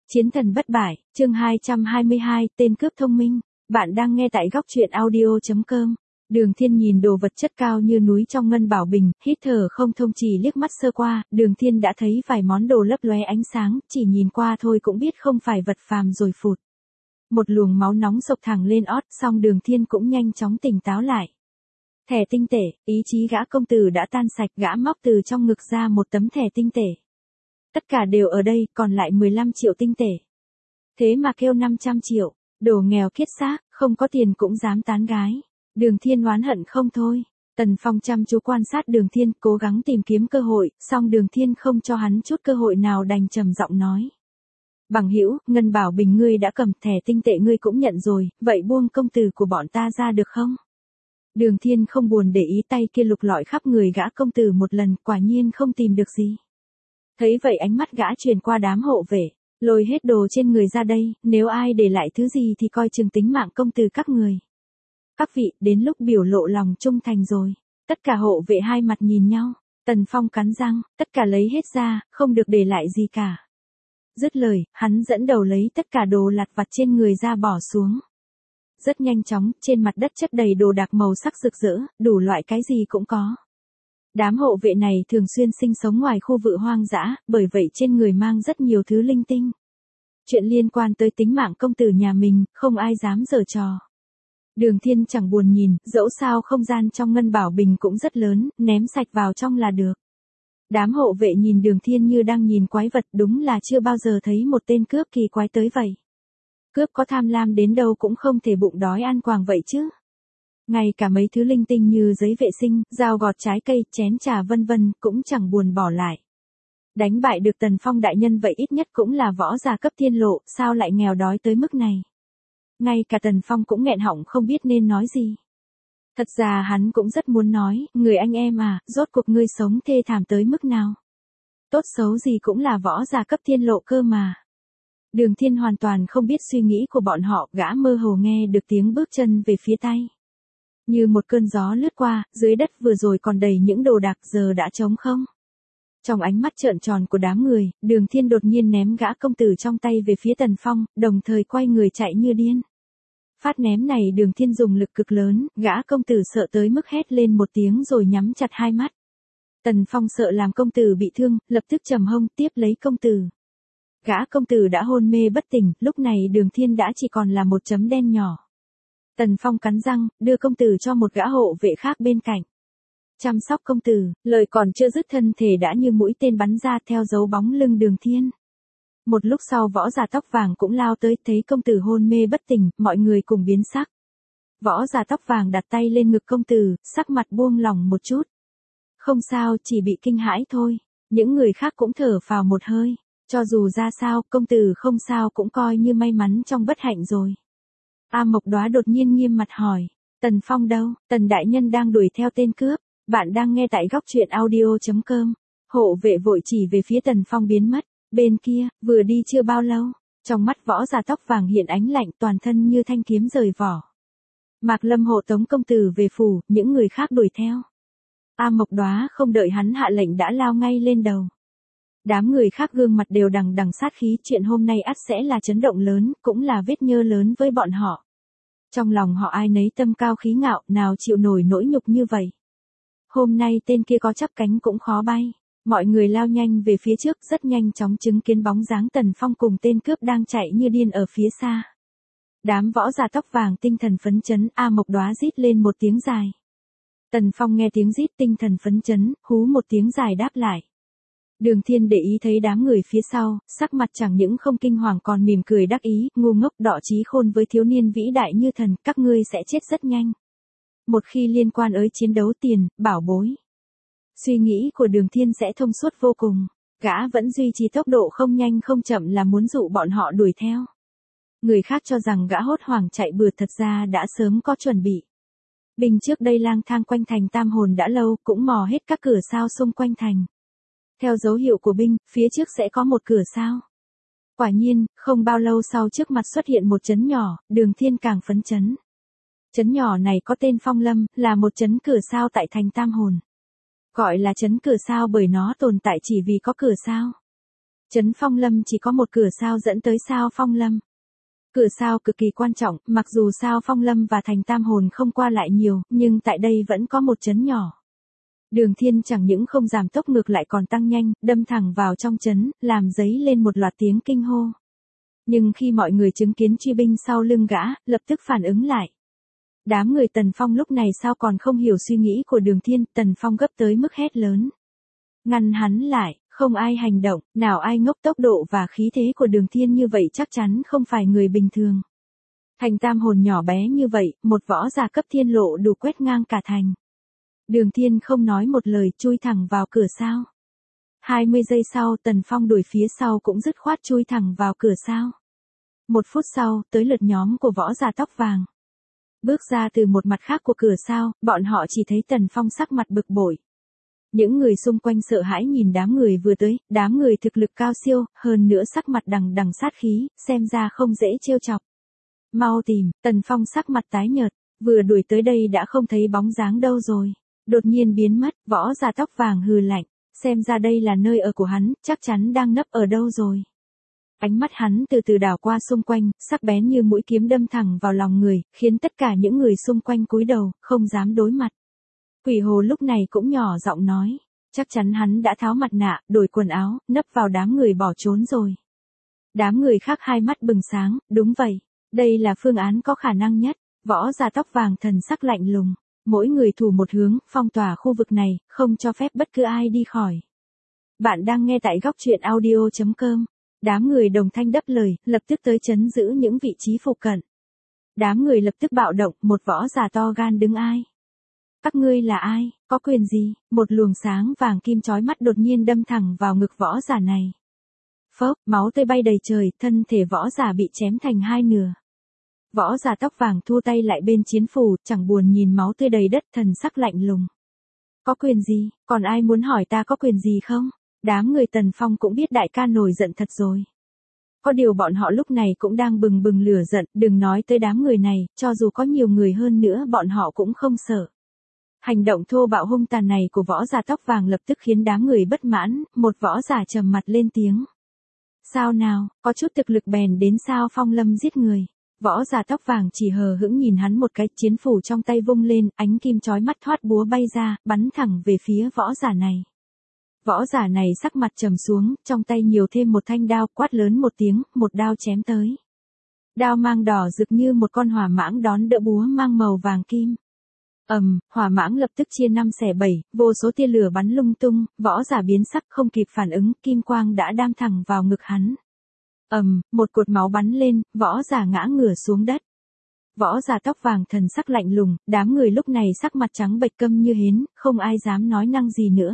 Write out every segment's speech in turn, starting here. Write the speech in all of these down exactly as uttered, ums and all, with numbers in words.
Chiến thần bất bại, chương hai trăm hai mươi hai, tên cướp thông minh. Bạn đang nghe tại góc truyện audio chấm com. Đường Thiên nhìn đồ vật chất cao như núi trong ngân bảo bình, hít thở không thông, chỉ liếc mắt sơ qua, Đường Thiên đã thấy vài món đồ lấp lóe ánh sáng, chỉ nhìn qua thôi cũng biết không phải vật phàm rồi phụt. Một luồng máu nóng sộc thẳng lên ót, xong Đường Thiên cũng nhanh chóng tỉnh táo lại. Thẻ tinh tệ, ý chí gã công tử đã tan sạch, gã móc từ trong ngực ra một tấm thẻ tinh tệ. Tất cả đều ở đây, còn lại mười lăm triệu tinh tệ. Thế mà kêu năm trăm triệu, đồ nghèo kiết xác, không có tiền cũng dám tán gái. Đường Thiên oán hận không thôi. Tần Phong chăm chú quan sát Đường Thiên, cố gắng tìm kiếm cơ hội, song Đường Thiên không cho hắn chút cơ hội nào, đành trầm giọng nói. Bằng hữu, ngân bảo bình ngươi đã cầm, thẻ tinh tệ ngươi cũng nhận rồi, vậy buông công tử của bọn ta ra được không? Đường Thiên không buồn để ý, tay kia lục lọi khắp người gã công tử một lần, quả nhiên không tìm được gì. Thấy vậy ánh mắt gã truyền qua đám hộ vệ, lôi hết đồ trên người ra đây, nếu ai để lại thứ gì thì coi chừng tính mạng công tử các người. Các vị, đến lúc biểu lộ lòng trung thành rồi. Tất cả hộ vệ hai mặt nhìn nhau, Tần Phong cắn răng, tất cả lấy hết ra, không được để lại gì cả. Dứt lời, hắn dẫn đầu lấy tất cả đồ lặt vặt trên người ra bỏ xuống. Rất nhanh chóng, trên mặt đất chất đầy đồ đạc màu sắc rực rỡ, đủ loại cái gì cũng có. Đám hộ vệ này thường xuyên sinh sống ngoài khu vực hoang dã, bởi vậy trên người mang rất nhiều thứ linh tinh. Chuyện liên quan tới tính mạng công tử nhà mình, không ai dám giở trò. Đường Thiên chẳng buồn nhìn, dẫu sao không gian trong ngân bảo bình cũng rất lớn, ném sạch vào trong là được. Đám hộ vệ nhìn Đường Thiên như đang nhìn quái vật, đúng là chưa bao giờ thấy một tên cướp kỳ quái tới vậy. Cướp có tham lam đến đâu cũng không thể bụng đói ăn quàng vậy chứ. Ngay cả mấy thứ linh tinh như giấy vệ sinh, dao gọt trái cây, chén trà vân vân, cũng chẳng buồn bỏ lại. Đánh bại được Tần Phong đại nhân vậy ít nhất cũng là võ giả cấp thiên lộ, sao lại nghèo đói tới mức này. Ngay cả Tần Phong cũng nghẹn họng không biết nên nói gì. Thật ra hắn cũng rất muốn nói, người anh em à, rốt cuộc ngươi sống thê thảm tới mức nào. Tốt xấu gì cũng là võ giả cấp thiên lộ cơ mà. Đường Thiên hoàn toàn không biết suy nghĩ của bọn họ, gã mơ hồ nghe được tiếng bước chân về phía tay. Như một cơn gió lướt qua, dưới đất vừa rồi còn đầy những đồ đạc giờ đã trống không. Trong ánh mắt trợn tròn của đám người, Đường Thiên đột nhiên ném gã công tử trong tay về phía Tần Phong, đồng thời quay người chạy như điên. Phát ném này Đường Thiên dùng lực cực lớn, gã công tử sợ tới mức hét lên một tiếng rồi nhắm chặt hai mắt. Tần Phong sợ làm công tử bị thương, lập tức trầm hông tiếp lấy công tử. Gã công tử đã hôn mê bất tỉnh, lúc này Đường Thiên đã chỉ còn là một chấm đen nhỏ. Tần Phong cắn răng, đưa công tử cho một gã hộ vệ khác bên cạnh. Chăm sóc công tử, lời còn chưa dứt thân thể đã như mũi tên bắn ra theo dấu bóng lưng Đường Thiên. Một lúc sau võ giả tóc vàng cũng lao tới, thấy công tử hôn mê bất tỉnh, mọi người cùng biến sắc. Võ giả tóc vàng đặt tay lên ngực công tử, sắc mặt buông lỏng một chút. Không sao, chỉ bị kinh hãi thôi. Những người khác cũng thở phào một hơi. Cho dù ra sao, công tử không sao cũng coi như may mắn trong bất hạnh rồi. A Mộc Đóa đột nhiên nghiêm mặt hỏi, Tần Phong đâu? Tần đại nhân đang đuổi theo tên cướp. Bạn đang nghe tại góc truyện audio chấm com. Hộ vệ vội chỉ về phía Tần Phong biến mất. Bên kia, vừa đi chưa bao lâu, trong mắt võ giả tóc vàng hiện ánh lạnh, toàn thân như thanh kiếm rời vỏ. Mạc Lâm hộ tống công tử về phủ, những người khác đuổi theo. A Mộc Đóa không đợi hắn hạ lệnh đã lao ngay lên đầu. Đám người khác gương mặt đều đằng đằng sát khí, chuyện hôm nay ắt sẽ là chấn động lớn, cũng là vết nhơ lớn với bọn họ. Trong lòng họ ai nấy tâm cao khí ngạo, nào chịu nổi nỗi nhục như vậy. Hôm nay tên kia có chắp cánh cũng khó bay. Mọi người lao nhanh về phía trước, rất nhanh chóng chứng kiến bóng dáng Tần Phong cùng tên cướp đang chạy như điên ở phía xa. Đám võ giả tóc vàng tinh thần phấn chấn, A Mộc Đóa rít lên một tiếng dài. Tần Phong nghe tiếng rít tinh thần phấn chấn, hú một tiếng dài đáp lại. Đường Thiên để ý thấy đám người phía sau, sắc mặt chẳng những không kinh hoàng còn mỉm cười đắc ý, ngu ngốc đọ trí khôn với thiếu niên vĩ đại như thần, các ngươi sẽ chết rất nhanh. Một khi liên quan tới chiến đấu tiền, bảo bối. Suy nghĩ của Đường Thiên sẽ thông suốt vô cùng, gã vẫn duy trì tốc độ không nhanh không chậm là muốn dụ bọn họ đuổi theo. Người khác cho rằng gã hốt hoảng chạy bừa, thật ra đã sớm có chuẩn bị. Binh trước đây lang thang quanh thành Tam Hồn đã lâu, cũng mò hết các cửa sao xung quanh thành. Theo dấu hiệu của binh, phía trước sẽ có một cửa sao. Quả nhiên, không bao lâu sau trước mặt xuất hiện một trấn nhỏ, Đường Thiên càng phấn chấn. Trấn nhỏ này có tên Phong Lâm, là một trấn cửa sao tại thành Tam Hồn. Gọi là trấn cửa sao bởi nó tồn tại chỉ vì có cửa sao. Trấn Phong Lâm chỉ có một cửa sao dẫn tới sao Phong Lâm. Cửa sao cực kỳ quan trọng, mặc dù sao Phong Lâm và thành Tam Hồn không qua lại nhiều, nhưng tại đây vẫn có một trấn nhỏ. Đường Thiên chẳng những không giảm tốc ngược lại còn tăng nhanh, đâm thẳng vào trong trấn, làm dấy lên một loạt tiếng kinh hô. Nhưng khi mọi người chứng kiến truy binh sau lưng gã, lập tức phản ứng lại. Đám người Tần Phong lúc này sao còn không hiểu suy nghĩ của Đường Thiên, Tần Phong gấp tới mức hét lớn. Ngăn hắn lại, không ai hành động, nào ai ngốc, tốc độ và khí thế của Đường Thiên như vậy chắc chắn không phải người bình thường. Thành Tam Hồn nhỏ bé như vậy, một võ giả cấp thiên lộ đủ quét ngang cả thành. Đường Thiên không nói một lời chui thẳng vào cửa sao. hai mươi giây sau Tần Phong đuổi phía sau cũng dứt khoát chui thẳng vào cửa sao. Một phút sau, tới lượt nhóm của võ giả tóc vàng. Bước ra từ một mặt khác của cửa sao, bọn họ chỉ thấy Tần Phong sắc mặt bực bội. Những người xung quanh sợ hãi nhìn đám người vừa tới, đám người thực lực cao siêu, hơn nữa sắc mặt đằng đằng sát khí, xem ra không dễ trêu chọc. Mau tìm, Tần Phong sắc mặt tái nhợt, vừa đuổi tới đây đã không thấy bóng dáng đâu rồi. Đột nhiên biến mất, võ giả tóc vàng hừ lạnh, xem ra đây là nơi ở của hắn, chắc chắn đang nấp ở đâu rồi. Ánh mắt hắn từ từ đảo qua xung quanh, sắc bén như mũi kiếm đâm thẳng vào lòng người, khiến tất cả những người xung quanh cúi đầu, không dám đối mặt. Quỷ Hồ lúc này cũng nhỏ giọng nói, chắc chắn hắn đã tháo mặt nạ, đổi quần áo, nấp vào đám người bỏ trốn rồi. Đám người khác hai mắt bừng sáng, đúng vậy, đây là phương án có khả năng nhất. Võ giả tóc vàng thần sắc lạnh lùng, mỗi người thủ một hướng, phong tỏa khu vực này, không cho phép bất cứ ai đi khỏi. Bạn đang nghe tại góc truyện audio chấm com. Đám người đồng thanh đáp lời, lập tức tới trấn giữ những vị trí phụ cận. Đám người lập tức bạo động, một võ giả to gan đứng ai. Các ngươi là ai, có quyền gì? Một luồng sáng vàng kim chói mắt đột nhiên đâm thẳng vào ngực võ giả này. Phốc, máu tươi bay đầy trời, thân thể võ giả bị chém thành hai nửa. Võ giả tóc vàng thua tay lại bên chiến phủ, chẳng buồn nhìn máu tươi đầy đất, thần sắc lạnh lùng. Có quyền gì, còn ai muốn hỏi ta có quyền gì không? Đám người Tần Phong cũng biết đại ca nổi giận thật rồi. Có điều bọn họ lúc này cũng đang bừng bừng lửa giận, đừng nói tới đám người này, cho dù có nhiều người hơn nữa bọn họ cũng không sợ. Hành động thô bạo hung tàn này của võ giả tóc vàng lập tức khiến đám người bất mãn, một võ giả trầm mặt lên tiếng. Sao nào, có chút thực lực bèn đến sao Phong Lâm giết người. Võ giả tóc vàng chỉ hờ hững nhìn hắn một cái, chiến phủ trong tay vung lên, ánh kim chói mắt thoát búa bay ra, bắn thẳng về phía võ giả này. Võ giả này sắc mặt trầm xuống, trong tay nhiều thêm một thanh đao, quát lớn một tiếng, một đao chém tới. Đao mang đỏ rực như một con hỏa mãng đón đỡ búa mang màu vàng kim. Ầm, um, hỏa mãng lập tức chia năm xẻ bảy, vô số tia lửa bắn lung tung, võ giả biến sắc không kịp phản ứng, kim quang đã đam thẳng vào ngực hắn. Ầm, um, một cột máu bắn lên, võ giả ngã ngửa xuống đất. Võ giả tóc vàng thần sắc lạnh lùng, đám người lúc này sắc mặt trắng bệch câm như hến, không ai dám nói năng gì nữa.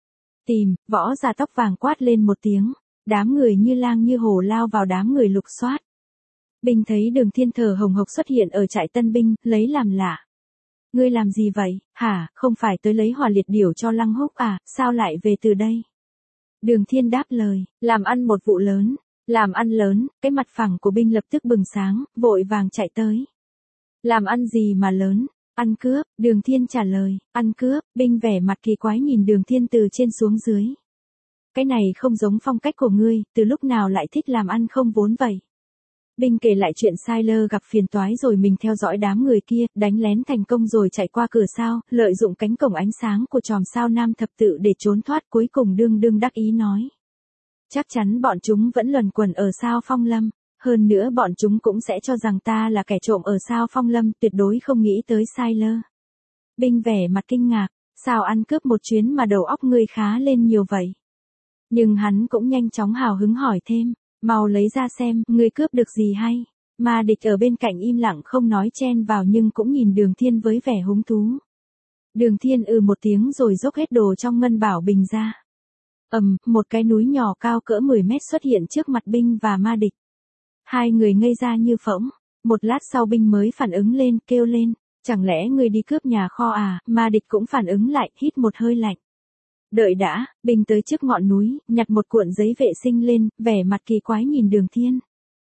Tìm, võ giả tóc vàng quát lên một tiếng, đám người như lang như hổ lao vào đám người lục soát. Binh thấy Đường Thiên thở hồng hộc xuất hiện ở trại tân binh, lấy làm lạ. Ngươi làm gì vậy, hả, không phải tới lấy hỏa liệt điểu cho Lăng Húc à, sao lại về từ đây? Đường Thiên đáp lời, làm ăn một vụ lớn, làm ăn lớn, cái mặt phẳng của binh lập tức bừng sáng, vội vàng chạy tới. Làm ăn gì mà lớn? Ăn cướp, Đường Thiên trả lời, ăn cướp, binh vẻ mặt kỳ quái nhìn Đường Thiên từ trên xuống dưới. Cái này không giống phong cách của ngươi, từ lúc nào lại thích làm ăn không vốn vậy? Binh kể lại chuyện Siler gặp phiền toái rồi mình theo dõi đám người kia, đánh lén thành công rồi chạy qua cửa sao, lợi dụng cánh cổng ánh sáng của chòm sao Nam thập tự để trốn thoát, cuối cùng đương đương đắc ý nói. Chắc chắn bọn chúng vẫn luẩn quẩn ở sao Phong Lâm. Hơn nữa bọn chúng cũng sẽ cho rằng ta là kẻ trộm ở sao Phong Lâm, tuyệt đối không nghĩ tới Siler. Binh vẻ mặt kinh ngạc, sao ăn cướp một chuyến mà đầu óc ngươi khá lên nhiều vậy? Nhưng hắn cũng nhanh chóng hào hứng hỏi thêm, mau lấy ra xem, ngươi cướp được gì hay? Ma Địch ở bên cạnh im lặng không nói chen vào nhưng cũng nhìn Đường Thiên với vẻ hứng thú. Đường Thiên ừ một tiếng rồi dốc hết đồ trong ngân bảo bình ra. Ầm, um, một cái núi nhỏ cao cỡ mười mét xuất hiện trước mặt binh và Ma Địch. Hai người ngây ra như phỗng, một lát sau binh mới phản ứng lên, kêu lên, chẳng lẽ ngươi đi cướp nhà kho à? Ma Địch cũng phản ứng lại, hít một hơi lạnh. Đợi đã, binh tới trước ngọn núi, nhặt một cuộn giấy vệ sinh lên, vẻ mặt kỳ quái nhìn Đường Thiên.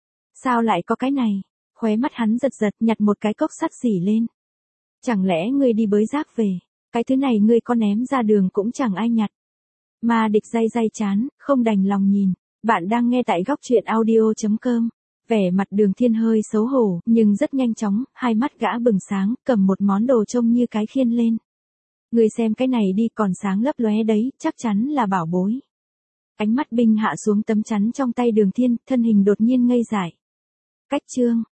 Sao lại có cái này? Khóe mắt hắn giật giật, nhặt một cái cốc sắt xỉ lên. Chẳng lẽ ngươi đi bới rác về? Cái thứ này ngươi có ném ra đường cũng chẳng ai nhặt. Ma Địch day day chán, không đành lòng nhìn. Bạn đang nghe tại góc chuyện audio chấm com. Vẻ mặt Đường Thiên hơi xấu hổ, nhưng rất nhanh chóng, hai mắt gã bừng sáng, cầm một món đồ trông như cái khiên lên. Người xem cái này đi, còn sáng lấp lóe đấy, chắc chắn là bảo bối. Ánh mắt binh hạ xuống tấm chắn trong tay Đường Thiên, thân hình đột nhiên ngây dại. Cách chương